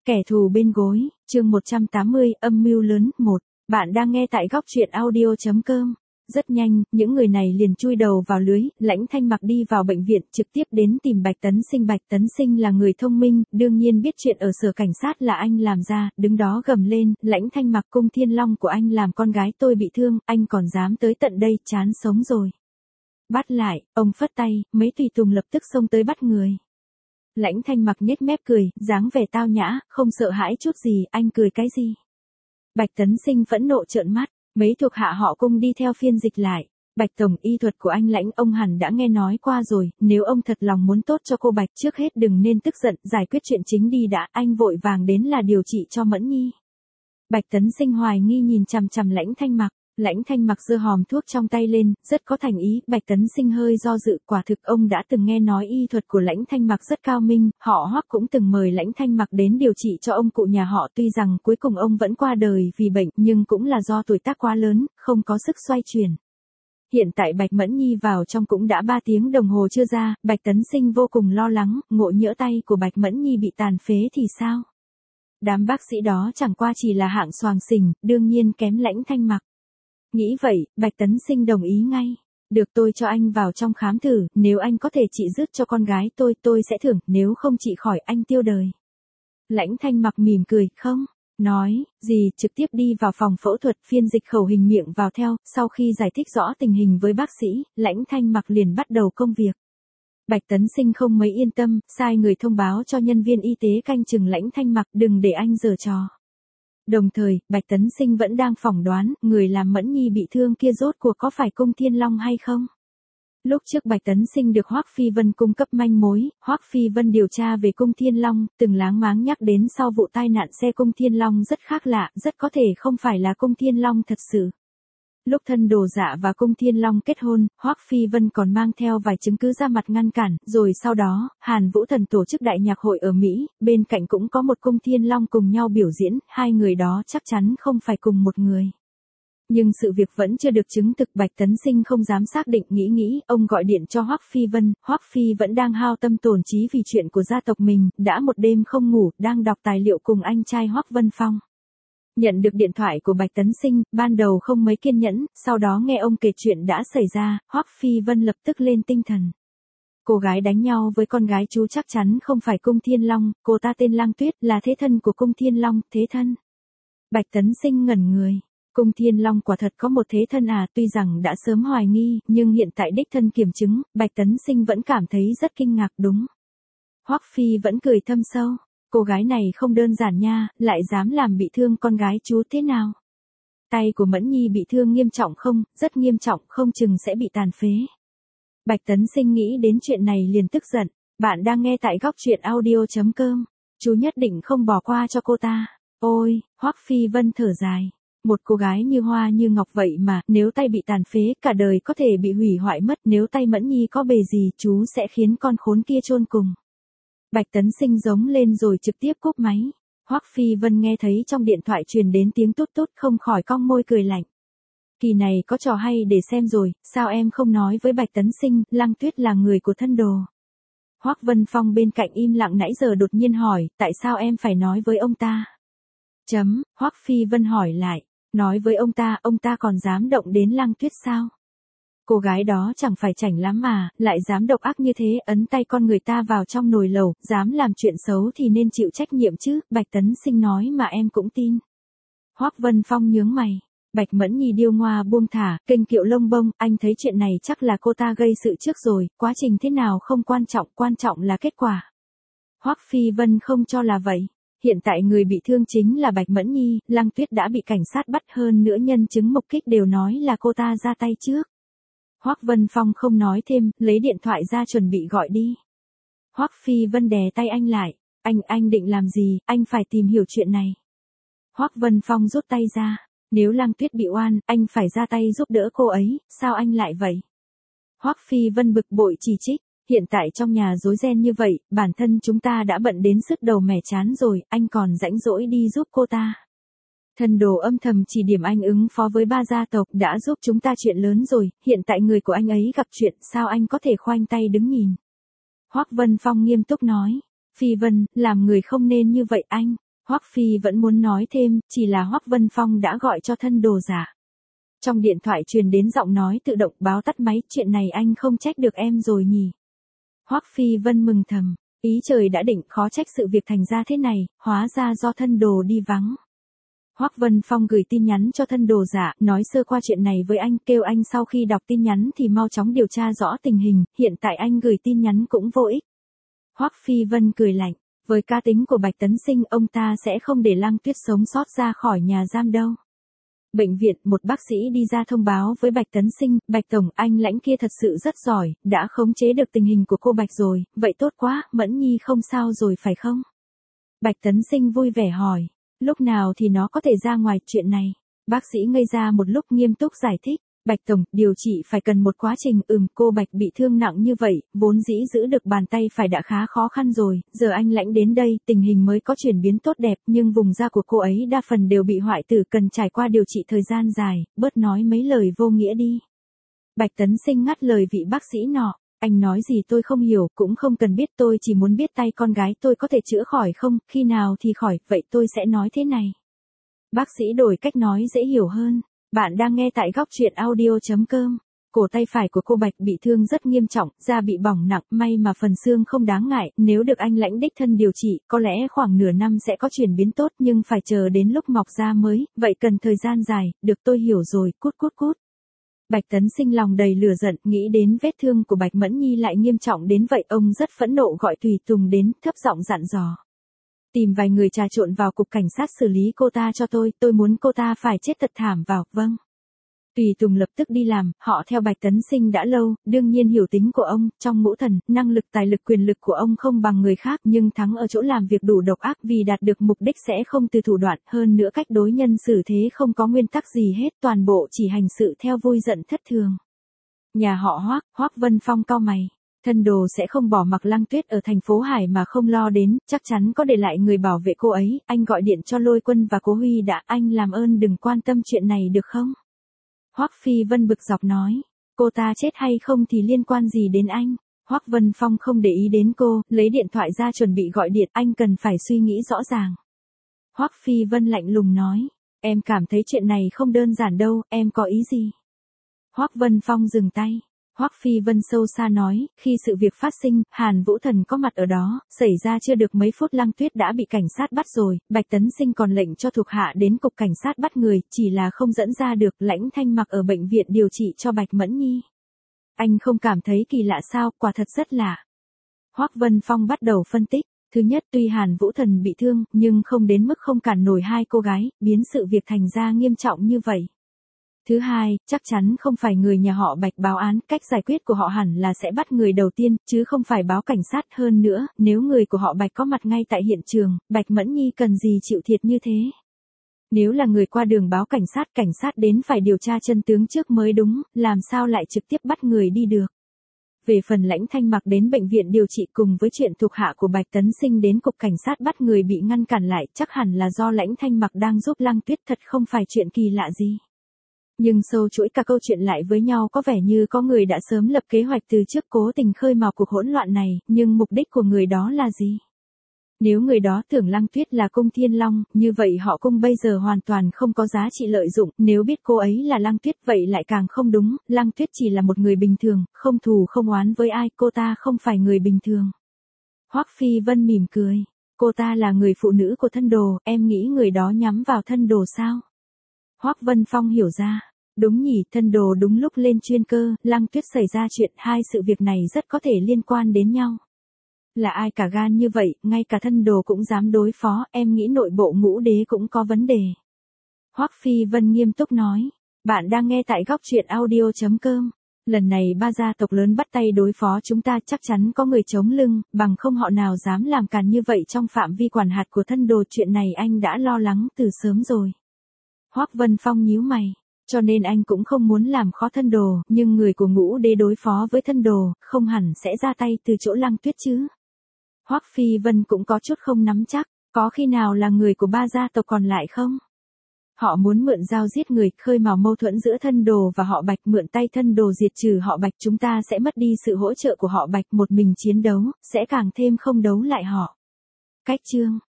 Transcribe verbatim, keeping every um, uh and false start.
Kẻ thù bên gối, chương một trăm tám mươi, âm mưu lớn, một. Bạn đang nghe tại góc truyện audio chấm com. Rất nhanh, những người này liền chui đầu vào lưới, Lãnh Thanh Mặc đi vào bệnh viện trực tiếp đến tìm Bạch Tấn Sinh. Bạch Tấn Sinh là người thông minh, đương nhiên biết chuyện ở sở cảnh sát là anh làm ra, đứng đó gầm lên, Lãnh Thanh Mặc, Cung Thiên Long của anh làm con gái tôi bị thương, anh còn dám tới tận đây, chán sống rồi. Bắt lại, ông phất tay, mấy tùy tùng lập tức xông tới bắt người. Lãnh Thanh Mặc nhếch mép cười, dáng vẻ tao nhã, không sợ hãi chút gì, anh cười cái gì? Bạch Tấn Sinh phẫn nộ trợn mắt, mấy thuộc hạ họ Cung đi theo phiên dịch lại. Bạch tổng, y thuật của anh Lãnh ông hẳn đã nghe nói qua rồi, nếu ông thật lòng muốn tốt cho cô Bạch trước hết đừng nên tức giận, giải quyết chuyện chính đi đã, anh vội vàng đến là điều trị cho Mẫn Nhi. Bạch Tấn Sinh hoài nghi nhìn chằm chằm Lãnh Thanh Mặc. Lãnh Thanh Mặc giơ hòm thuốc trong tay lên, rất có thành ý. Bạch Tấn Sinh hơi do dự, quả thực ông đã từng nghe nói y thuật của Lãnh Thanh Mặc rất cao minh, họ Hoắc cũng từng mời Lãnh Thanh Mặc đến điều trị cho ông cụ nhà họ, tuy rằng cuối cùng ông vẫn qua đời vì bệnh, nhưng cũng là do tuổi tác quá lớn, không có sức xoay chuyển. Hiện tại Bạch Mẫn Nhi vào trong cũng đã ba tiếng đồng hồ chưa ra, Bạch Tấn Sinh vô cùng lo lắng, ngộ nhỡ tay của Bạch Mẫn Nhi bị tàn phế thì sao? Đám bác sĩ đó chẳng qua chỉ là hạng xoàng xình, đương nhiên kém Lãnh Thanh Mặc. Nghĩ vậy, Bạch Tấn Sinh đồng ý ngay. Được, tôi cho anh vào trong khám thử, nếu anh có thể trị dứt cho con gái tôi, tôi sẽ thưởng, nếu không trị khỏi anh tiêu đời. Lãnh Thanh Mặc mỉm cười, không, nói, gì, trực tiếp đi vào phòng phẫu thuật, phiên dịch khẩu hình miệng vào theo, sau khi giải thích rõ tình hình với bác sĩ, Lãnh Thanh Mặc liền bắt đầu công việc. Bạch Tấn Sinh không mấy yên tâm, sai người thông báo cho nhân viên y tế canh chừng Lãnh Thanh Mặc, đừng để anh giở trò. Đồng thời, Bạch Tấn Sinh vẫn đang phỏng đoán, người làm Mẫn Nhi bị thương kia rốt cuộc có phải Cung Thiên Long hay không? Lúc trước Bạch Tấn Sinh được Hoắc Phi Vân cung cấp manh mối, Hoắc Phi Vân điều tra về Cung Thiên Long, từng láng máng nhắc đến sau vụ tai nạn xe Cung Thiên Long rất khác lạ, rất có thể không phải là Cung Thiên Long thật sự. Lúc thân đồ dạ và Cung Thiên Long kết hôn, Hoắc Phi Vân còn mang theo vài chứng cứ ra mặt ngăn cản, rồi sau đó, Hàn Vũ Thần tổ chức đại nhạc hội ở Mỹ, bên cạnh cũng có một Cung Thiên Long cùng nhau biểu diễn, hai người đó chắc chắn không phải cùng một người. Nhưng sự việc vẫn chưa được chứng thực, Bạch Tấn Sinh không dám xác định, nghĩ nghĩ, ông gọi điện cho Hoắc Phi Vân, Hoắc Phi vẫn đang hao tâm tổn trí vì chuyện của gia tộc mình, đã một đêm không ngủ, đang đọc tài liệu cùng anh trai Hoắc Vân Phong. Nhận được điện thoại của Bạch Tấn Sinh, ban đầu không mấy kiên nhẫn, sau đó nghe ông kể chuyện đã xảy ra, Hoắc Phi Vân lập tức lên tinh thần. Cô gái đánh nhau với con gái chú chắc chắn không phải Cung Thiên Long, cô ta tên Lang Tuyết, là thế thân của Cung Thiên Long, thế thân. Bạch Tấn Sinh ngẩn người, Cung Thiên Long quả thật có một thế thân à, tuy rằng đã sớm hoài nghi, nhưng hiện tại đích thân kiểm chứng, Bạch Tấn Sinh vẫn cảm thấy rất kinh ngạc, đúng. Hoắc Phi vẫn cười thâm sâu. Cô gái này không đơn giản nha, lại dám làm bị thương con gái chú thế nào? Tay của Mẫn Nhi bị thương nghiêm trọng không, rất nghiêm trọng, không chừng sẽ bị tàn phế. Bạch Tấn Sinh nghĩ đến chuyện này liền tức giận, bạn đang nghe tại góc truyện audio chấm com, chú nhất định không bỏ qua cho cô ta. Ôi, Hoắc Phi Vân thở dài, một cô gái như hoa như ngọc vậy mà, nếu tay bị tàn phế, cả đời có thể bị hủy hoại mất, nếu tay Mẫn Nhi có bề gì, chú sẽ khiến con khốn kia chôn cùng. Bạch Tấn Sinh giống lên rồi trực tiếp cúp máy. Hoắc Phi Vân nghe thấy trong điện thoại truyền đến tiếng tút tút, không khỏi cong môi cười lạnh. Kỳ này có trò hay để xem rồi, sao em không nói với Bạch Tấn Sinh, Lang Tuyết là người của thân đồ. Hoắc Vân Phong bên cạnh im lặng nãy giờ đột nhiên hỏi, tại sao em phải nói với ông ta? Chấm, Hoắc Phi Vân hỏi lại, nói với ông ta, ông ta còn dám động đến Lang Tuyết sao? Cô gái đó chẳng phải chảnh lắm mà, lại dám độc ác như thế, ấn tay con người ta vào trong nồi lẩu, dám làm chuyện xấu thì nên chịu trách nhiệm chứ, Bạch Tấn Sinh nói mà em cũng tin. Hoắc Vân Phong nhướng mày, Bạch Mẫn Nhi điêu ngoa buông thả, kênh kiệu lông bông, anh thấy chuyện này chắc là cô ta gây sự trước rồi, quá trình thế nào không quan trọng, quan trọng là kết quả. Hoắc Phi Vân không cho là vậy. Hiện tại người bị thương chính là Bạch Mẫn Nhi, Lang Tuyết đã bị cảnh sát bắt, hơn nữa nhân chứng mục kích đều nói là cô ta ra tay trước. Hoắc Vân Phong không nói thêm, lấy điện thoại ra chuẩn bị gọi đi. Hoắc Phi Vân đè tay anh lại, anh, anh định làm gì, anh phải tìm hiểu chuyện này. Hoắc Vân Phong rút tay ra, nếu Lang Tuyết bị oan, anh phải ra tay giúp đỡ cô ấy, sao anh lại vậy? Hoắc Phi Vân bực bội chỉ trích, hiện tại trong nhà rối ren như vậy, bản thân chúng ta đã bận đến sứt đầu mẻ chán rồi, anh còn rãnh rỗi đi giúp cô ta. Thần đồ âm thầm chỉ điểm anh ứng phó với ba gia tộc, đã giúp chúng ta chuyện lớn rồi, hiện tại người của anh ấy gặp chuyện, sao anh có thể khoanh tay đứng nhìn? Hoắc Vân Phong nghiêm túc nói, Phi Vân, làm người không nên như vậy anh. Hoắc Phi vẫn muốn nói thêm, chỉ là Hoắc Vân Phong đã gọi cho thân đồ giả. Trong điện thoại truyền đến giọng nói tự động báo tắt máy, chuyện này anh không trách được em rồi nhỉ. Hoắc Phi Vân mừng thầm, ý trời đã định, khó trách sự việc thành ra thế này, hóa ra do thân đồ đi vắng. Hoắc Vân Phong gửi tin nhắn cho thân đồ giả, nói sơ qua chuyện này với anh, kêu anh sau khi đọc tin nhắn thì mau chóng điều tra rõ tình hình, hiện tại anh gửi tin nhắn cũng vô ích. Hoắc Phi Vân cười lạnh, với cá tính của Bạch Tấn Sinh, ông ta sẽ không để Lăng Tuyết sống sót ra khỏi nhà giam đâu. Bệnh viện, một bác sĩ đi ra thông báo với Bạch Tấn Sinh, Bạch Tổng, anh Lãnh kia thật sự rất giỏi, đã khống chế được tình hình của cô Bạch rồi, vậy tốt quá, Mẫn Nhi không sao rồi phải không? Bạch Tấn Sinh vui vẻ hỏi, lúc nào thì nó có thể ra ngoài chuyện này? Bác sĩ ngây ra một lúc nghiêm túc giải thích, Bạch Tổng, điều trị phải cần một quá trình, ừm, cô Bạch bị thương nặng như vậy, vốn dĩ giữ được bàn tay phải đã khá khó khăn rồi, giờ anh Lãnh đến đây, tình hình mới có chuyển biến tốt đẹp, nhưng vùng da của cô ấy đa phần đều bị hoại tử, cần trải qua điều trị thời gian dài, bớt nói mấy lời vô nghĩa đi. Bạch Tấn Sinh ngắt lời vị bác sĩ nọ, anh nói gì tôi không hiểu, cũng không cần biết, tôi chỉ muốn biết tay con gái tôi có thể chữa khỏi không, khi nào thì khỏi, vậy tôi sẽ nói thế này. Bác sĩ đổi cách nói dễ hiểu hơn. Bạn đang nghe tại góc truyện audio.com. Cổ tay phải của cô Bạch bị thương rất nghiêm trọng, da bị bỏng nặng, may mà phần xương không đáng ngại, nếu được anh Lãnh đích thân điều trị, có lẽ khoảng nửa năm sẽ có chuyển biến tốt, nhưng phải chờ đến lúc mọc da mới, vậy cần thời gian dài, được tôi hiểu rồi, cút cút cút. Bạch Tấn Sinh lòng đầy lửa giận, nghĩ đến vết thương của Bạch Mẫn Nhi lại nghiêm trọng đến vậy, ông rất phẫn nộ gọi Tùy Tùng đến, thấp giọng dặn dò. Tìm vài người trà trộn vào cục cảnh sát xử lý cô ta cho tôi, tôi muốn cô ta phải chết thật thảm vào, vâng. Tùy Tùng lập tức đi làm, họ theo Bạch Tấn Sinh đã lâu, đương nhiên hiểu tính của ông, trong ngũ thần, năng lực tài lực quyền lực của ông không bằng người khác, nhưng thắng ở chỗ làm việc đủ độc ác, vì đạt được mục đích sẽ không từ thủ đoạn, hơn nữa cách đối nhân xử thế không có nguyên tắc gì hết, toàn bộ chỉ hành sự theo vui giận thất thường. Nhà họ Hoắc, Hoắc Vân Phong cau mày. Thân đồ sẽ không bỏ mặc Lăng Tuyết ở thành phố Hải mà không lo đến, chắc chắn có để lại người bảo vệ cô ấy, anh gọi điện cho Lôi Quân và Cố Huy đã, anh làm ơn đừng quan tâm chuyện này được không? Hoắc Phi Vân bực dọc nói, cô ta chết hay không thì liên quan gì đến anh? Hoắc Vân Phong không để ý đến cô, lấy điện thoại ra chuẩn bị gọi điện, anh cần phải suy nghĩ rõ ràng. Hoắc Phi Vân lạnh lùng nói, em cảm thấy chuyện này không đơn giản đâu, em có ý gì? Hoắc Vân Phong dừng tay. Hoắc Phi Vân sâu xa nói, khi sự việc phát sinh, Hàn Vũ Thần có mặt ở đó, xảy ra chưa được mấy phút Lăng Tuyết đã bị cảnh sát bắt rồi, Bạch Tấn Sinh còn lệnh cho thuộc hạ đến cục cảnh sát bắt người, chỉ là không dẫn ra được, Lãnh Thanh Mặc ở bệnh viện điều trị cho Bạch Mẫn Nhi. Anh không cảm thấy kỳ lạ sao, quả thật rất lạ. Hoắc Vân Phong bắt đầu phân tích, thứ nhất tuy Hàn Vũ Thần bị thương, nhưng không đến mức không cản nổi hai cô gái, biến sự việc thành ra nghiêm trọng như vậy. Thứ hai, chắc chắn không phải người nhà họ Bạch báo án, cách giải quyết của họ hẳn là sẽ bắt người đầu tiên, chứ không phải báo cảnh sát. Hơn nữa, nếu người của họ Bạch có mặt ngay tại hiện trường, Bạch Mẫn Nhi cần gì chịu thiệt như thế? Nếu là người qua đường báo cảnh sát, cảnh sát đến phải điều tra chân tướng trước mới đúng, làm sao lại trực tiếp bắt người đi được? Về phần Lãnh Thanh Mặc đến bệnh viện điều trị cùng với chuyện thuộc hạ của Bạch Tấn Sinh đến cục cảnh sát bắt người bị ngăn cản lại, chắc hẳn là do Lãnh Thanh Mặc đang giúp Lăng Tuyết, thật không phải chuyện kỳ lạ gì. Nhưng sâu chuỗi cả câu chuyện lại với nhau có vẻ như có người đã sớm lập kế hoạch từ trước cố tình khơi mào cuộc hỗn loạn này, nhưng mục đích của người đó là gì? Nếu người đó tưởng Lăng Tuyết là cung Thiên Long, như vậy họ cung bây giờ hoàn toàn không có giá trị lợi dụng, nếu biết cô ấy là Lăng Tuyết vậy lại càng không đúng, Lăng Tuyết chỉ là một người bình thường, không thù không oán với ai, cô ta không phải người bình thường. Hoắc Phi Vân mỉm cười, cô ta là người phụ nữ của thân đồ, em nghĩ người đó nhắm vào thân đồ sao? Hoắc Vân Phong hiểu ra, đúng nhỉ, thân đồ đúng lúc lên chuyên cơ, Lăng Tuyết xảy ra chuyện, hai sự việc này rất có thể liên quan đến nhau. Là ai cả gan như vậy, ngay cả thân đồ cũng dám đối phó, em nghĩ nội bộ Ngũ Đế cũng có vấn đề. Hoắc Phi Vân nghiêm túc nói, bạn đang nghe tại góc truyện audio.com. Lần này ba gia tộc lớn bắt tay đối phó chúng ta, chắc chắn có người chống lưng, bằng không họ nào dám làm càn như vậy trong phạm vi quản hạt của thân đồ, chuyện này anh đã lo lắng từ sớm rồi. Hoắc Vân Phong nhíu mày, cho nên anh cũng không muốn làm khó thân đồ, nhưng người của Ngũ Đế đối phó với thân đồ, không hẳn sẽ ra tay từ chỗ Lăng Tuyết chứ. Hoắc Phi Vân cũng có chút không nắm chắc, có khi nào là người của ba gia tộc còn lại không? Họ muốn mượn dao giết người, khơi mào mâu thuẫn giữa thân đồ và họ Bạch, mượn tay thân đồ diệt trừ họ Bạch, chúng ta sẽ mất đi sự hỗ trợ của họ Bạch, một mình chiến đấu, sẽ càng thêm không đấu lại họ. Cách chương